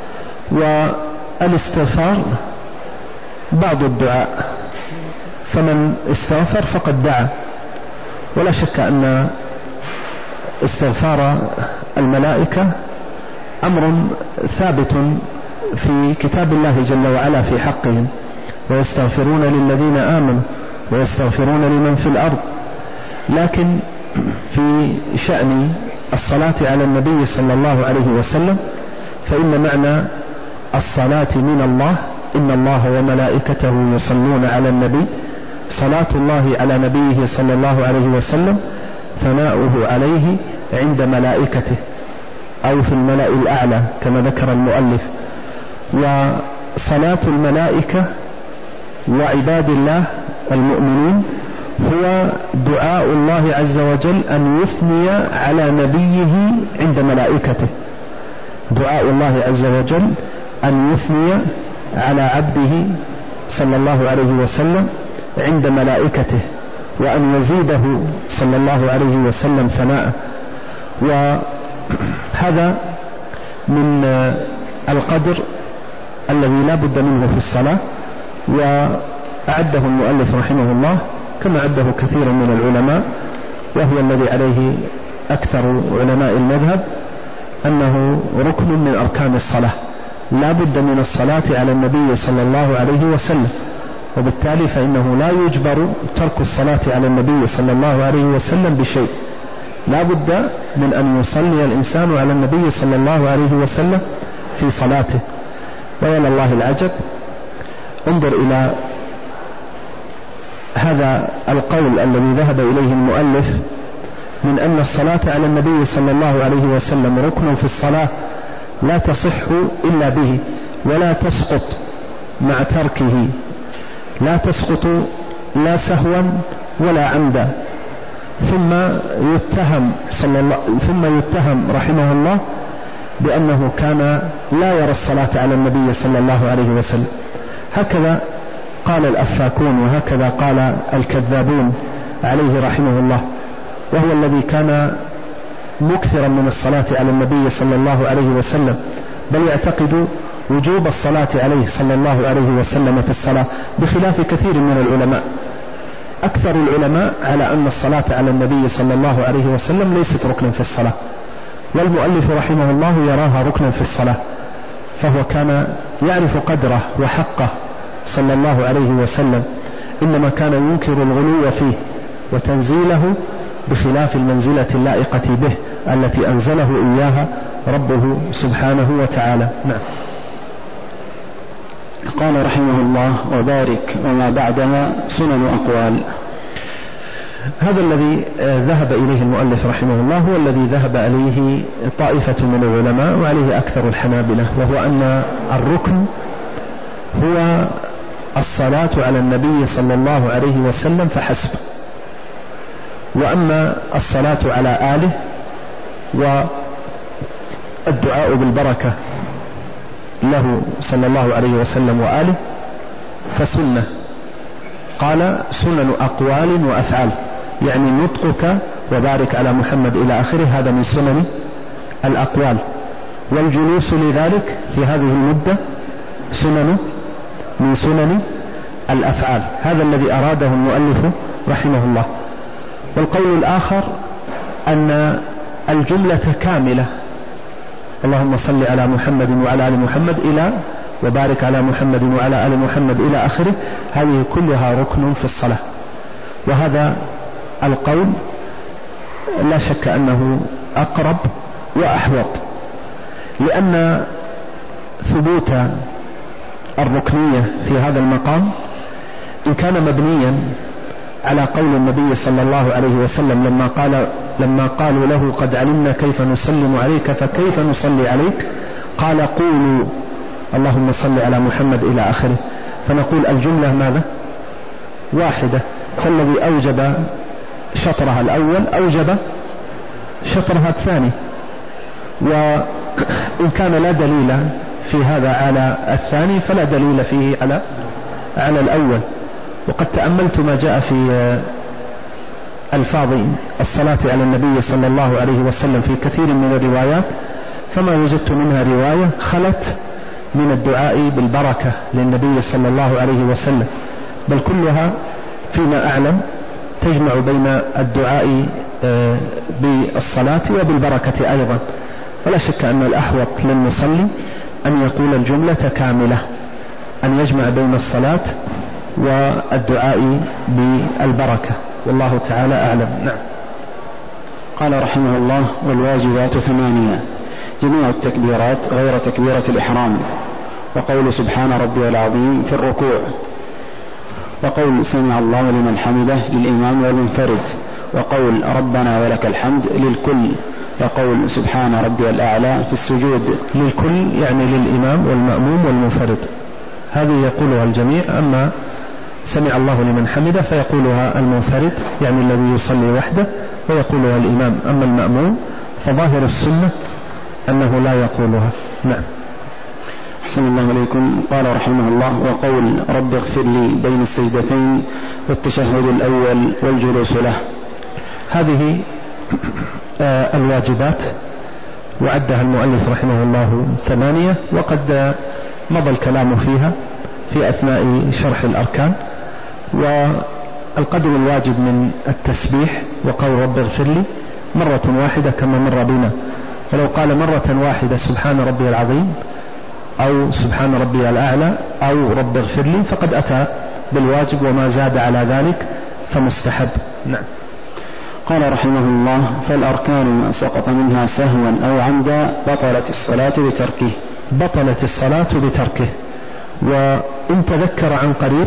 والاستغفار بعض الدعاء، فمن استغفر فقد دعا، ولا شك أن استغفار الملائكة أمر ثابت في كتاب الله جل وعلا في حقهم: ويستغفرون للذين آمنوا ويستغفرون لمن في الأرض. لكن في شأن الصلاة على النبي صلى الله عليه وسلم فإن معنى الصلاة من الله: إن الله وملائكته يصلون على النبي، صلاة الله على نبيه صلى الله عليه وسلم ثناؤه عليه عند ملائكته أو في الملأ الأعلى كما ذكر المؤلف. وصلاة الملائكة وعباد الله المؤمنين هو دعاء الله عز وجل أن يثني على نبيه عند ملائكته، دعاء الله عز وجل أن يثني على عبده صلى الله عليه وسلم عند ملائكته، وأن يزيده صلى الله عليه وسلم ثناء. وهذا من القدر الذي لا بد منه في الصلاة، وأعده المؤلف رحمه الله كما عده كثير من العلماء، وهو الذي عليه أكثر علماء المذهب، أنه ركن من أركان الصلاة، لا بد من الصلاة على النبي صلى الله عليه وسلم، وبالتالي فإنه لا يجبر ترك الصلاة على النبي صلى الله عليه وسلم بشيء، لا بد من أن يصلي الإنسان على النبي صلى الله عليه وسلم في صلاته. ويا لله العجب، انظر إلى هذا القول الذي ذهب إليه المؤلف من أن الصلاة على النبي صلى الله عليه وسلم ركن في الصلاة لا تصح إلا به، ولا تسقط مع تركه، لا تسقط لا سهوا ولا عمدا. ثم يتهم رحمه الله بأنه كان لا يرى الصلاة على النبي صلى الله عليه وسلم. هكذا قال الأفاكون، وهكذا قال الكذابون عليه رحمه الله، وهو الذي كان مكثرا من الصلاة على النبي صلى الله عليه وسلم، بل يعتقد وجوب الصلاة عليه صلى الله عليه وسلم في الصلاة، بخلاف كثير من العلماء. أكثر العلماء على أن الصلاة على النبي صلى الله عليه وسلم ليست ركنا في الصلاة، والمؤلف رحمه الله يراها ركنا في الصلاة، فهو كان يعرف قدره وحقه صلى الله عليه وسلم، إنما كان ينكر الغلو فيه وتنزيله بخلاف المنزلة اللائقة به التي أنزله إياها ربه سبحانه وتعالى. نعم. قال رحمه الله: وبارك وما بعدها سنن أقوال. هذا الذي ذهب إليه المؤلف رحمه الله هو الذي ذهب عليه طائفة من العلماء وعليه أكثر الحنابلة، وهو أن الركن هو الصلاة على النبي صلى الله عليه وسلم فحسب، وأما الصلاة على آله والدعاء بالبركة له صلى الله عليه وسلم وآله فسنة. قال سنن أقوال وأفعال، يعني نطقك وبارك على محمد إلى آخره، هذا من سنن الأقوال، والجلوس لذلك في هذه المدة سنن من سنن الأفعال. هذا الذي أراده المؤلف رحمه الله. والقول الآخر أن الجملة كاملة، اللهم صل على محمد وعلى آل محمد إلى وبارك على محمد وعلى آل محمد إلى آخره، هذه كلها ركن في الصلاة. وهذا القول لا شك أنه أقرب وأحوط، لأن ثبوت الركنية في هذا المقام إن كان مبنيا على قول النبي صلى الله عليه وسلم لما قالوا له قد علمنا كيف نسلم عليك فكيف نصلي عليك، قال قولوا اللهم صل على محمد إلى آخره، فنقول الجملة ماذا؟ واحدة، فالذي أوجب شطرها الأول أوجب شطرها الثاني. وإن كان لا دليل في هذا على الثاني فلا دليل فيه على الأول. وقد تأملت ما جاء في ألفاظ الصلاة على النبي صلى الله عليه وسلم في كثير من الروايات، فما وجدت منها رواية خلت من الدعاء بالبركة للنبي صلى الله عليه وسلم، بل كلها فيما أعلم تجمع بين الدعاء بالصلاة وبالبركة أيضا. فلا شك أن الأحوط للمصلي أن يقول الجملة كاملة، أن يجمع بين الصلاة والدعاء بالبركة، والله تعالى أعلم. نعم. قال رحمه الله: والواجبات 8، جميع التكبيرات غير تكبيرة الإحرام، وقول سبحان ربي العظيم في الركوع، وقول سمع الله لمن حمده للإمام والمنفرد، وقول ربنا ولك الحمد للكل، وقول سبحان ربي الأعلى في السجود. للكل يعني للإمام والمأموم والمنفرد، هذه يقولها الجميع. أما سمع الله لمن حمده فيقولها المنفرد يعني الذي يصلي وحده، ويقولها الإمام. أما المأموم فظاهر السنة أنه لا يقولها. نعم. أحسن الله إليكم. قال رحمه الله: وقول رب اغفر لي بين السجدتين والتشهد الأول والجلوس له. هذه الواجبات وعدها المؤلف رحمه الله 8، وقد مضى الكلام فيها في أثناء شرح الأركان. والقدر الواجب من التسبيح وقول رب اغفر لي مرة واحدة كما مر بنا، ولو قال مرة واحدة سبحان ربي العظيم أو سبحان ربي الأعلى أو رب اغفر لي فقد أتى بالواجب، وما زاد على ذلك فمستحب. نعم. قال رحمه الله: فالأركان ما سقط منها سهوا أو عمدا بطلت الصلاة بتركه. بطلت الصلاة بتركه. وإن تذكر عن قريب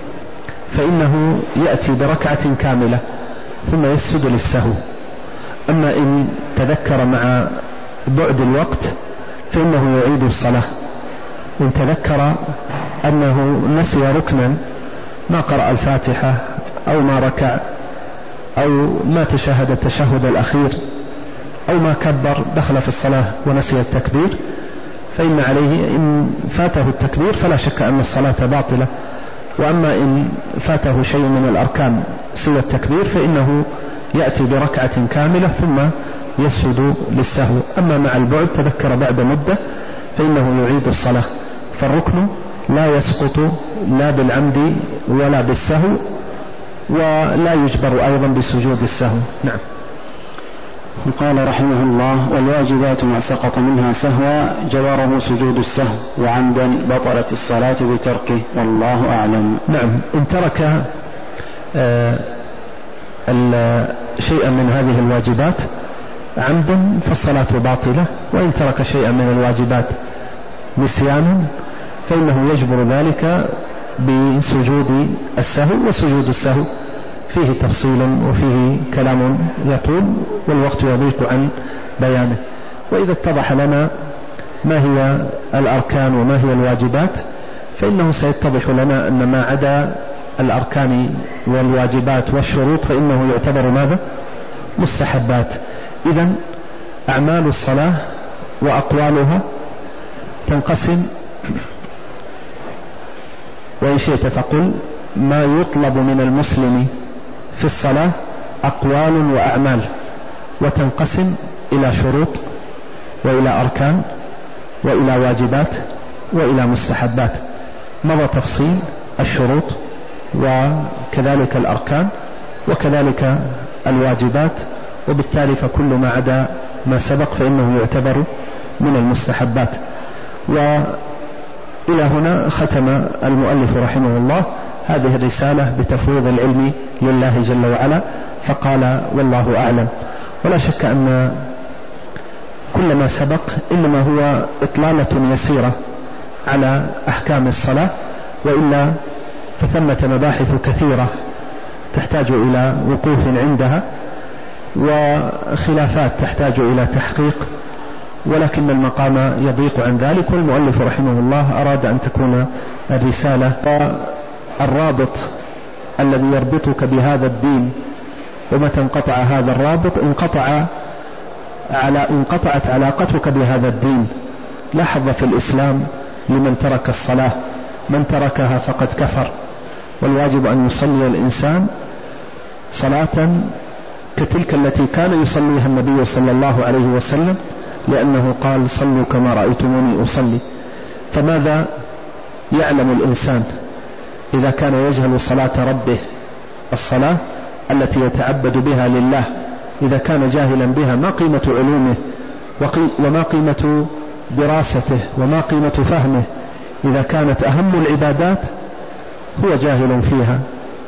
فإنه يأتي بركعة كاملة ثم يسجد للسهو. أما إن تذكر مع بعد الوقت فإنه يعيد الصلاة. إن تذكر أنه نسي ركنا، ما قرأ الفاتحة أو ما ركع أو ما تشهد التشهد الأخير أو ما كبر، دخل في الصلاة ونسي التكبير، فإن عليه إن فاته التكبير فلا شك أن الصلاة باطلة. وأما إن فاته شيء من الأركان سوى التكبير فإنه يأتي بركعة كاملة ثم يسجد للسهو. أما مع البعد تذكر بعد مدة فإنه يعيد الصلاة. فالركن لا يسقط لا بالعمد ولا بالسهو، ولا يجبر أيضا بسجود السهو. نعم. قال رحمه الله: والواجبات ما سقط منها سهوا جبره سجود السهو، وعمدا بطلت الصلاة بتركه، والله أعلم. نعم. إن ترك شيئا من هذه الواجبات عمدا فالصلاة باطلة، وإن ترك شيئا من الواجبات نسيانا فإنه يجبر ذلك بسجود السهو. وسجود السهو فيه تفصيل وفيه كلام يطول والوقت يضيق عن بيانه. وإذا اتضح لنا ما هي الأركان وما هي الواجبات فإنه سيتضح لنا أن ما عدا الأركان والواجبات والشروط فإنه يعتبر ماذا؟ مستحبات. إذن أعمال الصلاة وأقوالها تنقسم، وإن شئت فقل ما يطلب من المسلم في الصلاة أقوال وأعمال، وتنقسم إلى شروط وإلى أركان وإلى واجبات وإلى مستحبات. مضى تفصيل الشروط وكذلك الأركان وكذلك الواجبات، وبالتالي فكل ما عدا ما سبق فإنه يعتبر من المستحبات. وإلى هنا ختم المؤلف رحمه الله هذه الرسالة بتفويض العلم لله جل وعلا، فقال والله أعلم. ولا شك أن كل ما سبق إنما هو إطلالة يسيرة على أحكام الصلاة، وإلا فثمة مباحث كثيرة تحتاج إلى وقوف عندها وخلافات تحتاج إلى تحقيق، ولكن المقام يضيق عن ذلك. والمؤلف رحمه الله أراد أن تكون الرسالة الرابط الذي يربطك بهذا الدين، ومتى انقطع هذا الرابط انقطعت علاقتك بهذا الدين. لا حظ في الإسلام لمن ترك الصلاة، من تركها فقد كفر. والواجب أن يصلي الإنسان صلاة كتلك التي كان يصليها النبي صلى الله عليه وسلم، لأنه قال صلوا كما رأيتموني أصلي. فماذا يعلم الإنسان إذا كان يجهل صلاة ربه، الصلاة التي يتعبد بها لله، إذا كان جاهلا بها ما قيمة علومه وما قيمة دراسته وما قيمة فهمه إذا كانت أهم العبادات هو جاهل فيها.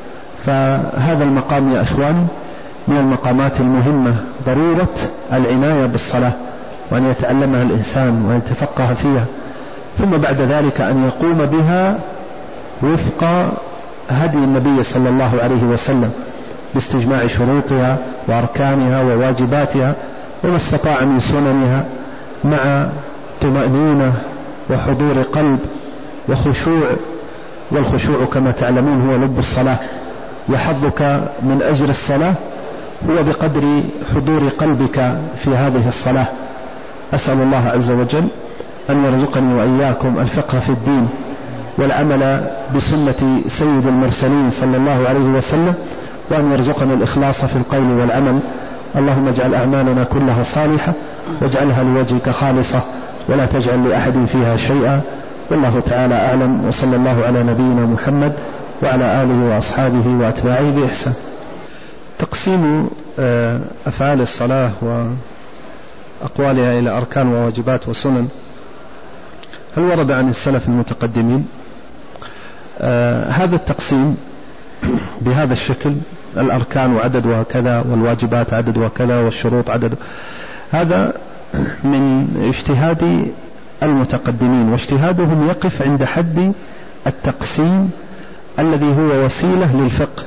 فهذا المقام يا إخواني من المقامات المهمة، ضرورة العناية بالصلاة وأن يتعلمها الإنسان وأن يتفقه فيها، ثم بعد ذلك أن يقوم بها وفق هدي النبي صلى الله عليه وسلم باستجماع شروطها وأركانها وواجباتها وما استطاع من سننها، مع طمأنينة وحضور قلب وخشوع. والخشوع كما تعلمون هو لب الصلاة، وحظك من أجر الصلاة هو بقدر حضور قلبك في هذه الصلاة. أسأل الله عز وجل أن يرزقني وإياكم الفقه في الدين والعمل بسنة سيد المرسلين صلى الله عليه وسلم، وأن يرزقنا الإخلاص في القول والعمل. اللهم اجعل أعمالنا كلها صالحة واجعلها لوجهك خالصة ولا تجعل لأحد فيها شيئا. والله تعالى أعلم، وصلى الله على نبينا محمد وعلى آله وأصحابه وأتباعه بإحسان. تقسيم أفعال الصلاة وأقوالها إلى أركان وواجبات وسنن، هل ورد عن السلف المتقدمين؟ هذا التقسيم بهذا الشكل، الأركان وعددها كذا والواجبات عددها كذا والشروط عدد، هذا من اجتهاد المتقدمين، واجتهادهم يقف عند حد التقسيم الذي هو وسيلة للفقه،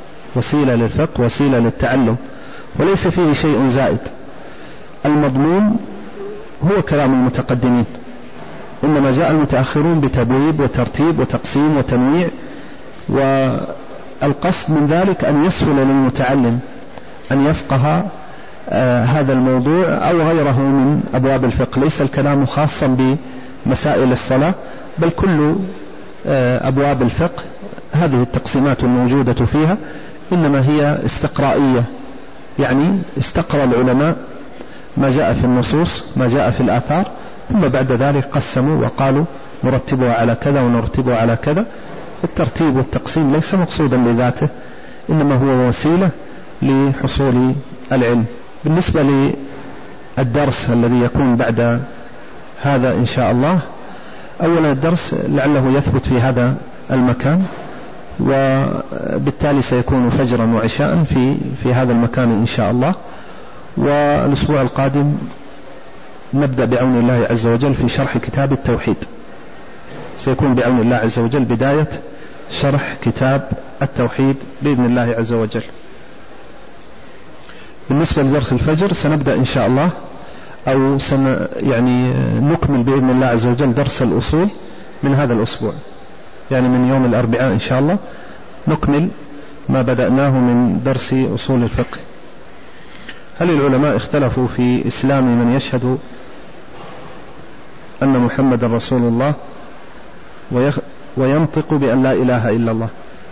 وسيلة للتعلم، وليس فيه شيء زائد. المضمون هو كلام المتقدمين، إنما جاء المتأخرون بتبويب وترتيب وتقسيم وتنويع، والقصد من ذلك أن يسهل للمتعلم أن يفقه هذا الموضوع أو غيره من أبواب الفقه. ليس الكلام خاصا بمسائل الصلاة، بل كل أبواب الفقه هذه التقسيمات الموجودة فيها إنما هي استقرائية، يعني استقرأ العلماء ما جاء في النصوص ما جاء في الآثار، ثم بعد ذلك قسموا وقالوا نرتبها على كذا ونرتبها على كذا. الترتيب والتقسيم ليس مقصودا لذاته، إنما هو وسيلة لحصول العلم. بالنسبة للدرس الذي يكون بعد هذا إن شاء الله، أولا الدرس لعله يثبت في هذا المكان، وبالتالي سيكون فجرا وعشاء في هذا المكان إن شاء الله. والأسبوع القادم نبدأ بعون الله عز وجل في شرح كتاب التوحيد، سيكون بعون الله عز وجل بداية شرح كتاب التوحيد بإذن الله عز وجل. بالنسبة لدرس الفجر سنبدأ إن شاء الله، أو يعني نكمل بإذن الله عز وجل درس الأصول من هذا الأسبوع، يعني من يوم الأربعاء إن شاء الله نكمل ما بدأناه من درس أصول الفقه. هل العلماء اختلفوا في إسلام من يشهد أن محمد رسول الله وينطق بأن لا إله إلا الله؟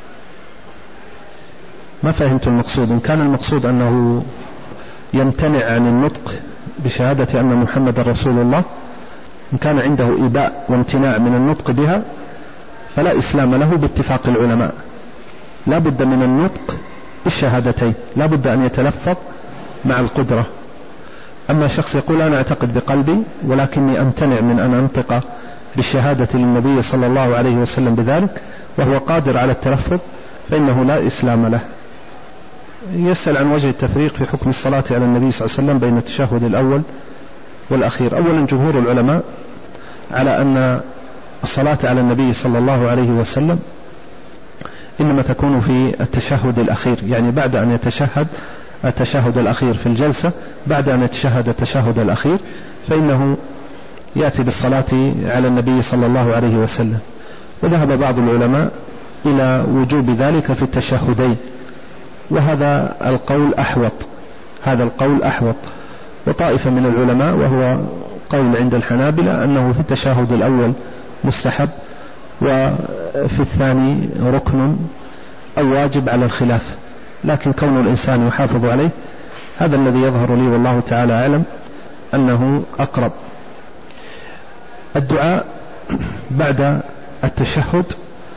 ما فهمت المقصود. إن كان المقصود أنه يمتنع عن النطق بشهادة أن محمد رسول الله، إن كان عنده إباء وامتناع من النطق بها فلا إسلام له باتفاق العلماء. لا بد من النطق بالشهادتين، لا بد أن يتلفظ مع القدرة. أما شخص يقول أنا أعتقد بقلبي ولكني أمتنع من أن أنطق بالشهادة للنبي صلى الله عليه وسلم بذلك وهو قادر على التلفظ، فإنه لا إسلام له. يسأل عن وجه التفريق في حكم الصلاة على النبي صلى الله عليه وسلم بين التشهد الأول والأخير. أولا، جمهور العلماء على أن الصلاة على النبي صلى الله عليه وسلم إنما تكون في التشهد الأخير، يعني بعد أن يتشهد التشهد الأخير في الجلسة، بعد أن يتشهد التشهد الأخير فإنه يأتي بالصلاة على النبي صلى الله عليه وسلم. وذهب بعض العلماء إلى وجوب ذلك في التشهدين، وهذا القول أحوط، هذا القول أحوط. وطائفة من العلماء وهو قول عند الحنابلة أنه في التشهد الأول مستحب وفي الثاني ركن أو واجب على الخلاف، لكن كون الإنسان يحافظ عليه هذا الذي يظهر لي والله تعالى أعلم أنه أقرب. الدعاء بعد التشهد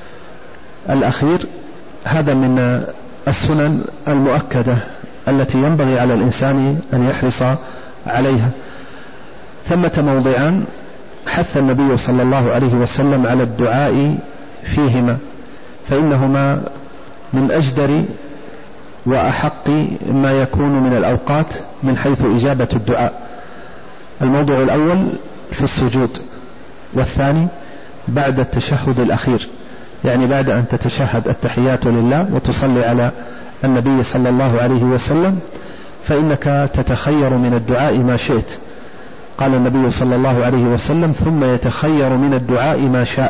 الأخير هذا من السنن المؤكدة التي ينبغي على الإنسان أن يحرص عليها. ثمة موضعان حث النبي صلى الله عليه وسلم على الدعاء فيهما، فإنهما من أجدر وأحق ما يكون من الأوقات من حيث إجابة الدعاء. الموضوع الأول في السجود، والثاني بعد التشهد الأخير، يعني بعد أن تتشهد التحيات لله وتصلي على النبي صلى الله عليه وسلم فإنك تتخير من الدعاء ما شئت. قال النبي صلى الله عليه وسلم ثم يتخير من الدعاء ما شاء.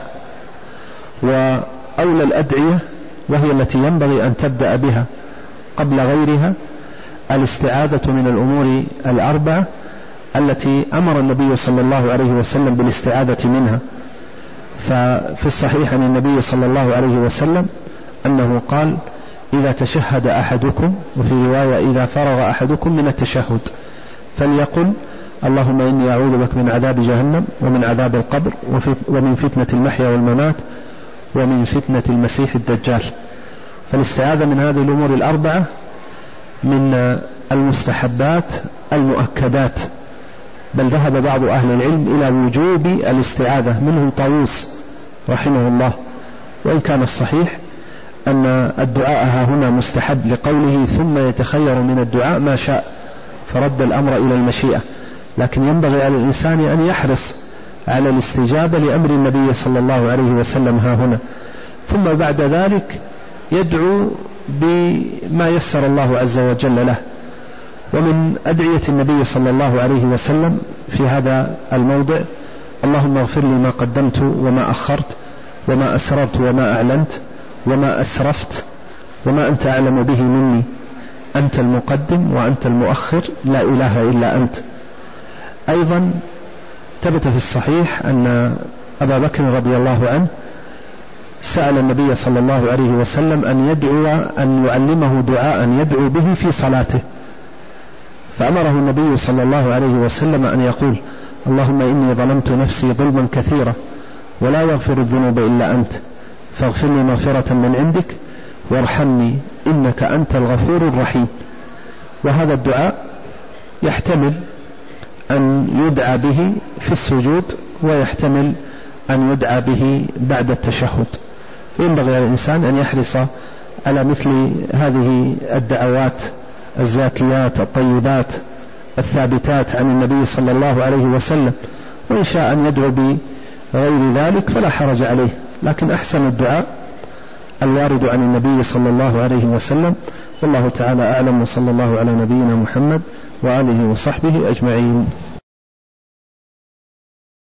وأولى الأدعية وهي التي ينبغي أن تبدأ بها قبل غيرها الاستعاذة من الأمور الأربعة التي أمر النبي صلى الله عليه وسلم بالاستعاذة منها. ففي الصحيح عن النبي صلى الله عليه وسلم أنه قال إذا تشهد أحدكم، وفي رواية إذا فرغ أحدكم من التشهد فليقل اللهم إني أعوذ بك من عذاب جهنم ومن عذاب القبر ومن فتنة المحيا والممات ومن فتنة المسيح الدجال. فالاستعاذة من هذه الأمور الأربعة من المستحبات المؤكدات، بل ذهب بعض أهل العلم إلى وجوب الاستعاذة، منهم طاووس رحمه الله، وإن كان الصحيح أن الدعاء هنا مستحب لقوله ثم يتخير من الدعاء ما شاء، فرد الأمر إلى المشيئة. لكن ينبغي على الإنسان أن يحرص على الاستجابة لأمر النبي صلى الله عليه وسلم ها هنا، ثم بعد ذلك يدعو بما يسر الله عز وجل له. ومن أدعية النبي صلى الله عليه وسلم في هذا الموضع اللهم اغفر لي ما قدمت وما أخرت وما أسررت وما أعلنت وما أسرفت وما أنت أعلم به مني، أنت المقدم وأنت المؤخر لا إله إلا أنت. أيضا ثبت في الصحيح أن أبا بكر رضي الله عنه سأل النبي صلى الله عليه وسلم أن يعلمه دعاء يدعو به في صلاته، فأمره النبي صلى الله عليه وسلم أن يقول اللهم إني ظلمت نفسي ظلما كثيرا ولا يغفر الذنوب إلا أنت فاغفر لي مغفرة من عندك وارحمني إنك أنت الغفور الرحيم. وهذا الدعاء يحتمل أن يدعى به في السجود ويحتمل أن يدعى به بعد التشهد. ينبغي على الإنسان أن يحرص على مثل هذه الدعوات الزاكيات الطيبات الثابتات عن النبي صلى الله عليه وسلم، وإن شاء أن يدعو بغير ذلك فلا حرج عليه، لكن أحسن الدعاء الوارد عن النبي صلى الله عليه وسلم، والله تعالى أعلم، وصلى الله على نبينا محمد وآله وصحبه أجمعين.